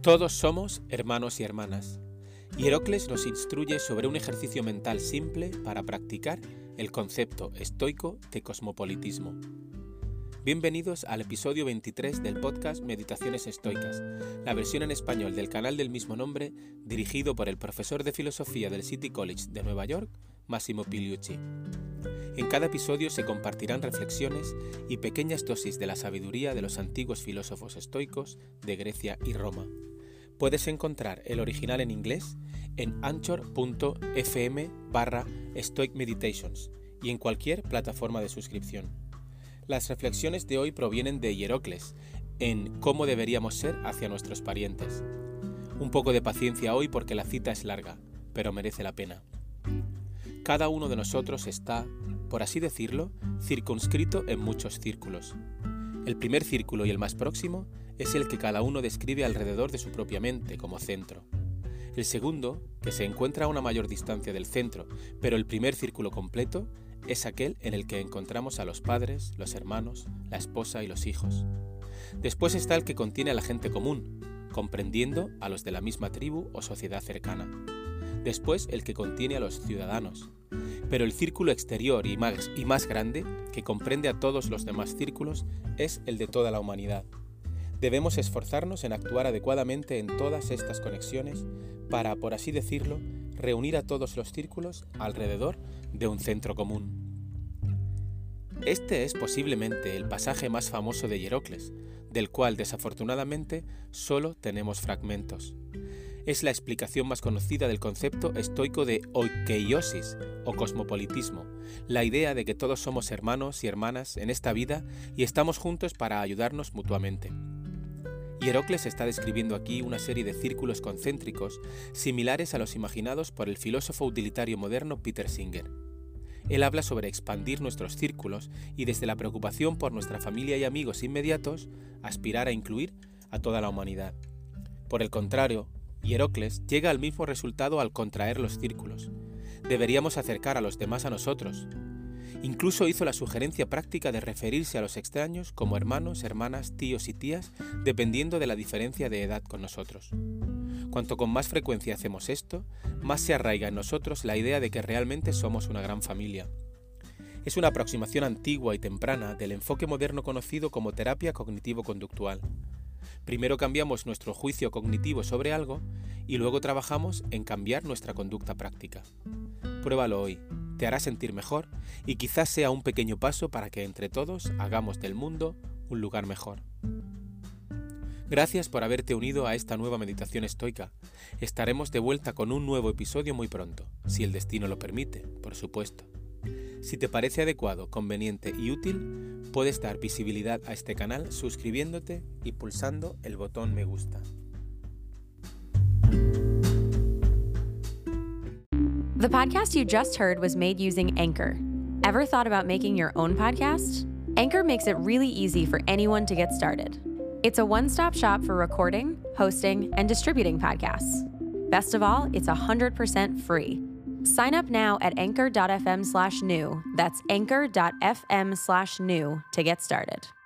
Todos somos hermanos y hermanas. Y Herocles nos instruye sobre un ejercicio mental simple para practicar el concepto estoico de cosmopolitismo. Bienvenidos al episodio 23 del podcast Meditaciones Estoicas, la versión en español del canal del mismo nombre, dirigido por el profesor de filosofía del City College de Nueva York, Massimo Pigliucci. En cada episodio se compartirán reflexiones y pequeñas dosis de la sabiduría de los antiguos filósofos estoicos de Grecia y Roma. Puedes encontrar el original en inglés en anchor.fm/Stoic Meditations y en cualquier plataforma de suscripción. Las reflexiones de hoy provienen de Herocles en Cómo deberíamos ser hacia nuestros parientes. Un poco de paciencia hoy porque la cita es larga, pero merece la pena. Cada uno de nosotros está, por así decirlo, circunscrito en muchos círculos. El primer círculo y el más próximo es el que cada uno describe alrededor de su propia mente como centro. El segundo, que se encuentra a una mayor distancia del centro, pero el primer círculo completo, es aquel en el que encontramos a los padres, los hermanos, la esposa y los hijos. Después está el que contiene a la gente común, comprendiendo a los de la misma tribu o sociedad cercana. Después el que contiene a los ciudadanos. Pero el círculo exterior y más grande, que comprende a todos los demás círculos, es el de toda la humanidad. Debemos esforzarnos en actuar adecuadamente en todas estas conexiones para, por así decirlo, reunir a todos los círculos alrededor de un centro común. Este es posiblemente el pasaje más famoso de Herocles, del cual desafortunadamente solo tenemos fragmentos. Es la explicación más conocida del concepto estoico de oikeiosis o cosmopolitismo, la idea de que todos somos hermanos y hermanas en esta vida y estamos juntos para ayudarnos mutuamente. Y Herocles está describiendo aquí una serie de círculos concéntricos similares a los imaginados por el filósofo utilitario moderno Peter Singer. Él habla sobre expandir nuestros círculos y desde la preocupación por nuestra familia y amigos inmediatos, aspirar a incluir a toda la humanidad. Por el contrario, Herocles llega al mismo resultado al contraer los círculos. Deberíamos acercar a los demás a nosotros. Incluso hizo la sugerencia práctica de referirse a los extraños como hermanos, hermanas, tíos y tías, dependiendo de la diferencia de edad con nosotros. Cuanto con más frecuencia hacemos esto, más se arraiga en nosotros la idea de que realmente somos una gran familia. Es una aproximación antigua y temprana del enfoque moderno conocido como terapia cognitivo-conductual. Primero cambiamos nuestro juicio cognitivo sobre algo y luego trabajamos en cambiar nuestra conducta práctica. Pruébalo hoy, te hará sentir mejor y quizás sea un pequeño paso para que entre todos hagamos del mundo un lugar mejor. Gracias por haberte unido a esta nueva meditación estoica. Estaremos de vuelta con un nuevo episodio muy pronto, si el destino lo permite, por supuesto. Si te parece adecuado, conveniente y útil, puedes dar visibilidad a este canal suscribiéndote y pulsando el botón me gusta. The podcast you just heard was made using Anchor. Ever thought about making your own podcast? Anchor makes it really easy for anyone to get started. It's a one-stop shop for recording, hosting, and distributing podcasts. Best of all, it's 100% free. Sign up now at anchor.fm/new. That's anchor.fm/new to get started.